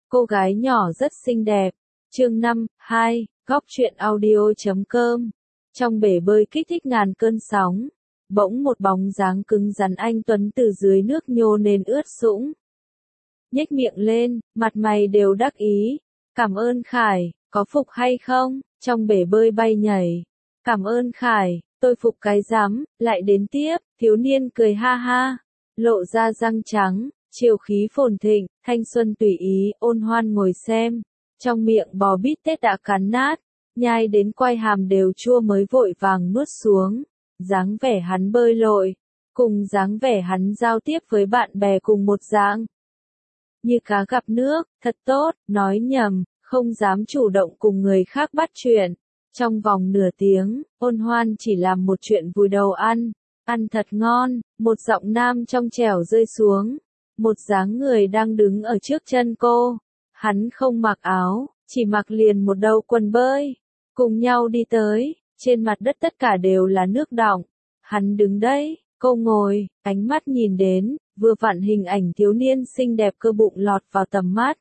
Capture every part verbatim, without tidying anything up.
Cô gái nhỏ rất xinh đẹp. Chương năm, hai, góc truyện audio chấm com. Trong bể bơi kích thích ngàn cơn sóng, bỗng một bóng dáng cứng rắn anh tuấn từ dưới nước nhô nên ướt sũng. Nhếch miệng lên, mặt mày đều đắc ý. Cảm ơn Khải, có phục hay không? Trong bể bơi bay nhảy. Cảm ơn Khải, tôi phục cái rắm, lại đến tiếp. Thiếu niên cười ha ha, lộ ra răng trắng, chiều khí phồn thịnh, thanh xuân tùy ý, ôn hoan ngồi xem. Trong miệng bò bít tết đã cắn nát, nhai đến quai hàm đều chua mới vội vàng nuốt xuống. Dáng vẻ hắn bơi lội, cùng dáng vẻ hắn giao tiếp với bạn bè cùng một dạng. Như cá gặp nước, thật tốt, nói nhầm, không dám chủ động cùng người khác bắt chuyện. Trong vòng nửa tiếng, ôn hoan chỉ làm một chuyện vùi đầu ăn, ăn thật ngon, một giọng nam trong trẻo rơi xuống. Một dáng người đang đứng ở trước chân cô. Hắn không mặc áo, chỉ mặc liền một đầu quần bơi. Cùng nhau đi tới, trên mặt đất tất cả đều là nước đọng. Hắn đứng đấy, cô ngồi, ánh mắt nhìn đến, vừa vặn hình ảnh thiếu niên xinh đẹp cơ bụng lọt vào tầm mắt.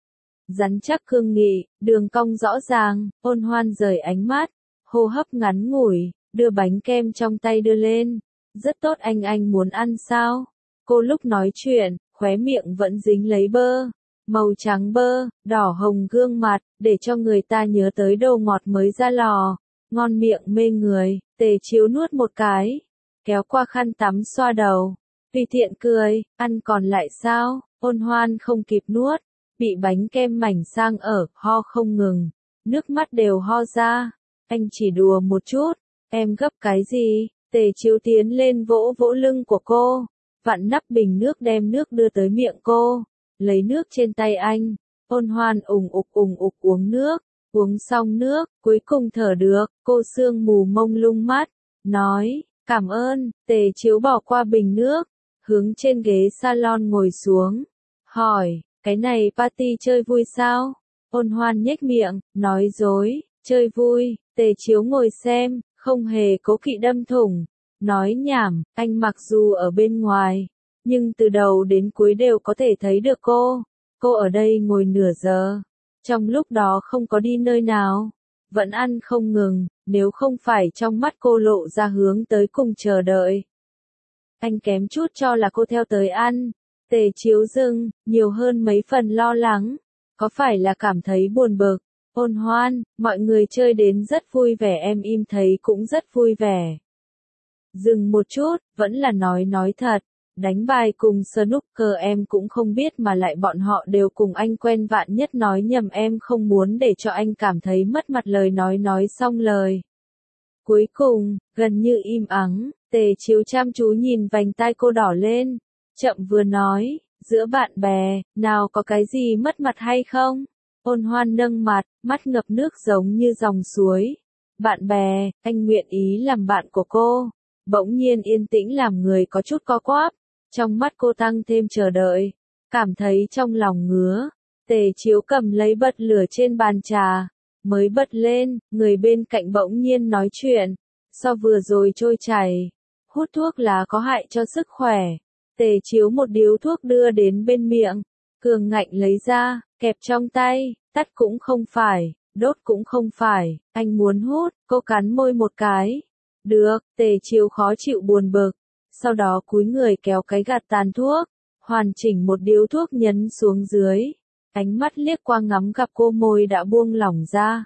Rắn chắc cương nghị, đường cong rõ ràng, ôn hoan rời ánh mắt, hô hấp ngắn ngủi, đưa bánh kem trong tay đưa lên. Rất tốt, anh anh muốn ăn sao? Cô lúc nói chuyện, khóe miệng vẫn dính lấy bơ, màu trắng bơ, đỏ hồng gương mặt, để cho người ta nhớ tới đồ ngọt mới ra lò, ngon miệng mê người. Tề Chiếu nuốt một cái, kéo qua khăn tắm xoa đầu, tùy tiện cười, ăn còn lại sao? Ôn hoan không kịp nuốt, bị bánh kem mảnh sang ở, ho không ngừng, nước mắt đều ho ra. Anh chỉ đùa một chút, em gấp cái gì? Tề Chiếu tiến lên vỗ vỗ lưng của cô, vặn nắp bình nước đem nước đưa tới miệng cô, lấy nước trên tay anh. Ôn hoan ủng ục ủng ục uống nước, uống xong nước, cuối cùng thở được, cô sương mù mông lung mắt, nói, cảm ơn. Tề Chiếu bỏ qua bình nước, hướng trên ghế salon ngồi xuống, hỏi, cái này party chơi vui sao? Ôn hoan nhếch miệng, nói dối, chơi vui. Tề Chiếu ngồi xem, không hề cố kỵ đâm thủng, nói nhảm, anh mặc dù ở bên ngoài, nhưng từ đầu đến cuối đều có thể thấy được cô. Cô ở đây ngồi nửa giờ, trong lúc đó không có đi nơi nào, vẫn ăn không ngừng, nếu không phải trong mắt cô lộ ra hướng tới cùng chờ đợi. Anh kém chút cho là cô theo tới ăn. Tề Chiếu dưng, nhiều hơn mấy phần lo lắng, có phải là cảm thấy buồn bực? Ôn hoan, mọi người chơi đến rất vui vẻ, em im thấy cũng rất vui vẻ. Dừng một chút, vẫn là nói nói thật, đánh bài cùng snooker em cũng không biết mà lại bọn họ đều cùng anh quen, vạn nhất nói nhầm em không muốn để cho anh cảm thấy mất mặt. Lời nói nói xong lời cuối cùng, gần như im ắng, Tề Chiếu chăm chú nhìn vành tai cô đỏ lên, chậm vừa nói, giữa bạn bè, nào có cái gì mất mặt hay không? Ôn hoan nâng mặt, mắt ngập nước giống như dòng suối. Bạn bè, anh nguyện ý làm bạn của cô. Bỗng nhiên yên tĩnh làm người có chút co quắp. Trong mắt cô tăng thêm chờ đợi. Cảm thấy trong lòng ngứa. Tề Chiếu cầm lấy bật lửa trên bàn trà. Mới bật lên, người bên cạnh bỗng nhiên nói chuyện. So vừa rồi trôi chảy. Hút thuốc lá có hại cho sức khỏe. Tề Chiếu một điếu thuốc đưa đến bên miệng. Cường ngạnh lấy ra, kẹp trong tay, tắt cũng không phải, đốt cũng không phải, anh muốn hút, cô cắn môi một cái. Được, Tề Chiếu khó chịu buồn bực, sau đó cúi người kéo cái gạt tàn thuốc, hoàn chỉnh một điếu thuốc nhấn xuống dưới, ánh mắt liếc qua ngắm gặp cô môi đã buông lỏng ra.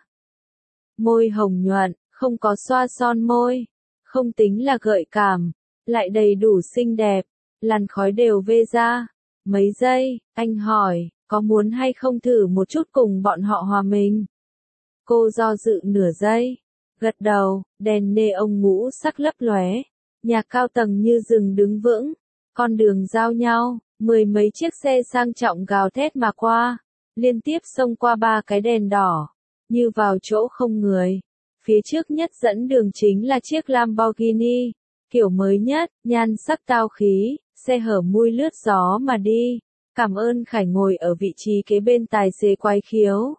Môi hồng nhuận, không có xoa son môi, không tính là gợi cảm, lại đầy đủ xinh đẹp, làn khói đều vê ra. Mấy giây, anh hỏi, có muốn hay không thử một chút cùng bọn họ hòa mình? Cô do dự nửa giây, gật đầu, đèn neon ngũ sắc lấp lóe, nhà cao tầng như rừng đứng vững, con đường giao nhau, mười mấy chiếc xe sang trọng gào thét mà qua, liên tiếp xông qua ba cái đèn đỏ, như vào chỗ không người. Phía trước nhất dẫn đường chính là chiếc Lamborghini, kiểu mới nhất, nhan sắc tao khí. Xe hở mui lướt gió mà đi. Cảm ơn Khải ngồi ở vị trí kế bên tài xế quái khiếu.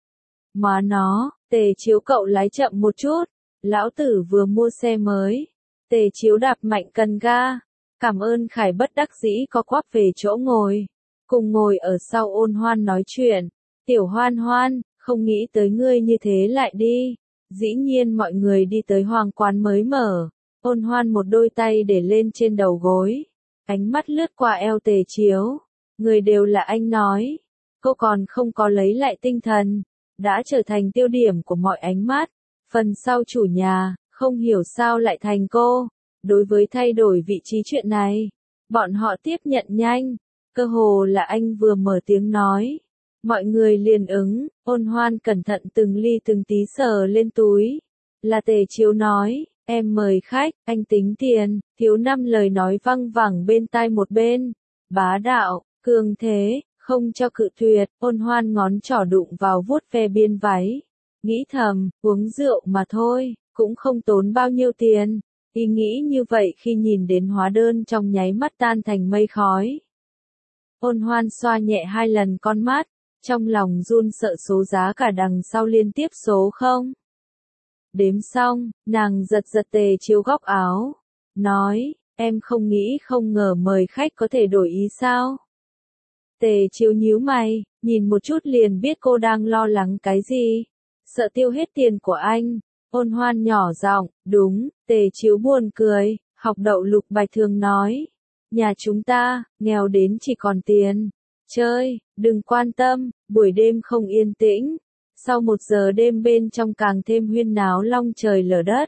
Má nó, Tề Chiếu cậu lái chậm một chút. Lão tử vừa mua xe mới. Tề Chiếu đạp mạnh cần ga. Cảm ơn Khải bất đắc dĩ co quắp về chỗ ngồi. cùng ngồi ở sau Ôn Hoan nói chuyện. Tiểu Hoan Hoan, không nghĩ tới ngươi như thế lại đi. Dĩ nhiên mọi người đi tới hoàng quán mới mở. Ôn Hoan một đôi tay để lên trên đầu gối. Ánh mắt lướt qua eo Tề Chiếu. Người đều là anh nói. Cô còn không có lấy lại tinh thần. Đã trở thành tiêu điểm của mọi ánh mắt. Phần sau chủ nhà, không hiểu sao lại thành cô. Đối với thay đổi vị trí chuyện này, bọn họ tiếp nhận nhanh. Cơ hồ là anh vừa mở tiếng nói. Mọi người liền ứng, Ôn Hoan cẩn thận từng ly từng tí sờ lên túi. Là Tề Chiếu nói, em mời khách, anh tính tiền, thiếu năm lời nói văng vẳng bên tai một bên. Bá đạo, cường thế, không cho cự tuyệt, Ôn Hoan ngón trỏ đụng vào vuốt ve biên váy. Nghĩ thầm, uống rượu mà thôi, cũng không tốn bao nhiêu tiền. Ý nghĩ như vậy khi nhìn đến hóa đơn trong nháy mắt tan thành mây khói. Ôn Hoan xoa nhẹ hai lần con mắt, trong lòng run sợ số giá cả đằng sau liên tiếp số không. Đếm xong, nàng giật giật Tề Chiếu góc áo, nói, em không nghĩ không ngờ mời khách có thể đổi ý sao. Tề Chiếu nhíu mày, nhìn một chút liền biết cô đang lo lắng cái gì. Sợ tiêu hết tiền của anh. Ôn Hoan nhỏ giọng, đúng. Tề Chiếu buồn cười, học đậu Lục Bạch thường nói. Nhà chúng ta, nghèo đến chỉ còn tiền. Chơi, đừng quan tâm, buổi đêm không yên tĩnh. Sau một giờ đêm bên trong càng thêm huyên náo long trời lở đất.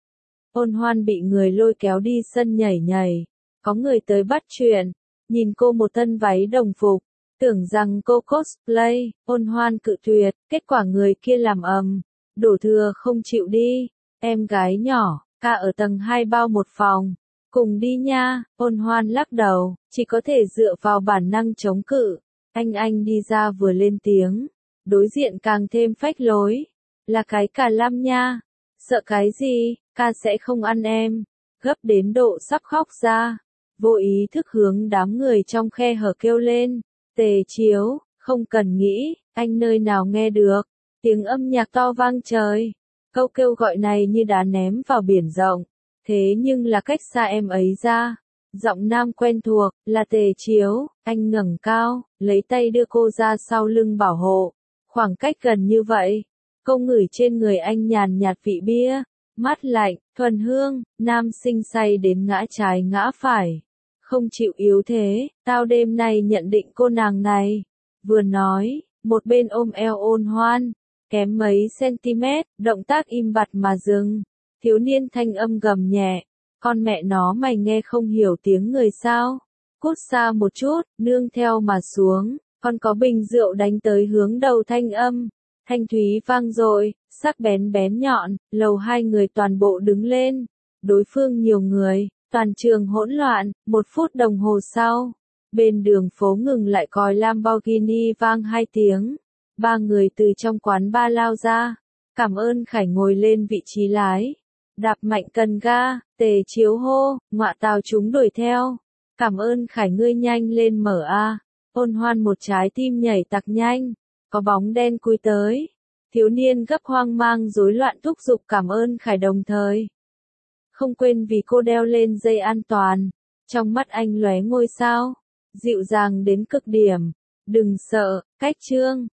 Ôn Hoan bị người lôi kéo đi sân nhảy nhảy. Có người tới bắt chuyện. Nhìn cô một thân váy đồng phục. Tưởng rằng cô cosplay, Ôn Hoan cự tuyệt, kết quả người kia làm ầm, đổ thừa không chịu đi, em gái nhỏ, ca ở tầng hai bao một phòng, cùng đi nha. Ôn Hoan lắc đầu, chỉ có thể dựa vào bản năng chống cự. Anh anh đi ra vừa lên tiếng, đối diện càng thêm phách lối, là cái cà lam nha, sợ cái gì, ca sẽ không ăn em, gấp đến độ sắp khóc ra, vô ý thức hướng đám người trong khe hở kêu lên. Tề Chiếu, không cần nghĩ, anh nơi nào nghe được, tiếng âm nhạc to vang trời, câu kêu gọi này như đá ném vào biển rộng, thế nhưng là cách xa em ấy ra, giọng nam quen thuộc, là Tề Chiếu, anh ngẩng cao, lấy tay đưa cô ra sau lưng bảo hộ, khoảng cách gần như vậy, cô ngửi trên người anh nhàn nhạt vị bia, mát lạnh, thuần hương, nam sinh say đến ngã trái ngã phải. Không chịu yếu thế, tao đêm nay nhận định cô nàng này. Vừa nói, một bên ôm eo Ôn Hoan, kém mấy cm, động tác im bặt mà dừng. Thiếu niên thanh âm gầm nhẹ, con mẹ nó mày nghe không hiểu tiếng người sao? Cút xa một chút, nương theo mà xuống, còn có bình rượu đánh tới hướng đầu thanh âm. Thanh thúy vang dội, sắc bén bén nhọn, lầu hai người toàn bộ đứng lên. Đối phương nhiều người. Toàn trường hỗn loạn, một phút đồng hồ sau, bên đường phố ngừng lại còi Lamborghini vang hai tiếng, ba người từ trong quán ba lao ra, cảm ơn Khải ngồi lên vị trí lái, đạp mạnh cần ga, Tề Chiếu hô, ngọa tào chúng đuổi theo, cảm ơn Khải ngươi nhanh lên mở a. Ôn Hoan một trái tim nhảy tặc nhanh, có bóng đen cúi tới, thiếu niên gấp hoang mang rối loạn thúc giục cảm ơn Khải đồng thời. Không quên vì cô đeo lên dây an toàn, trong mắt anh lóe ngôi sao, dịu dàng đến cực điểm, đừng sợ, cách trương,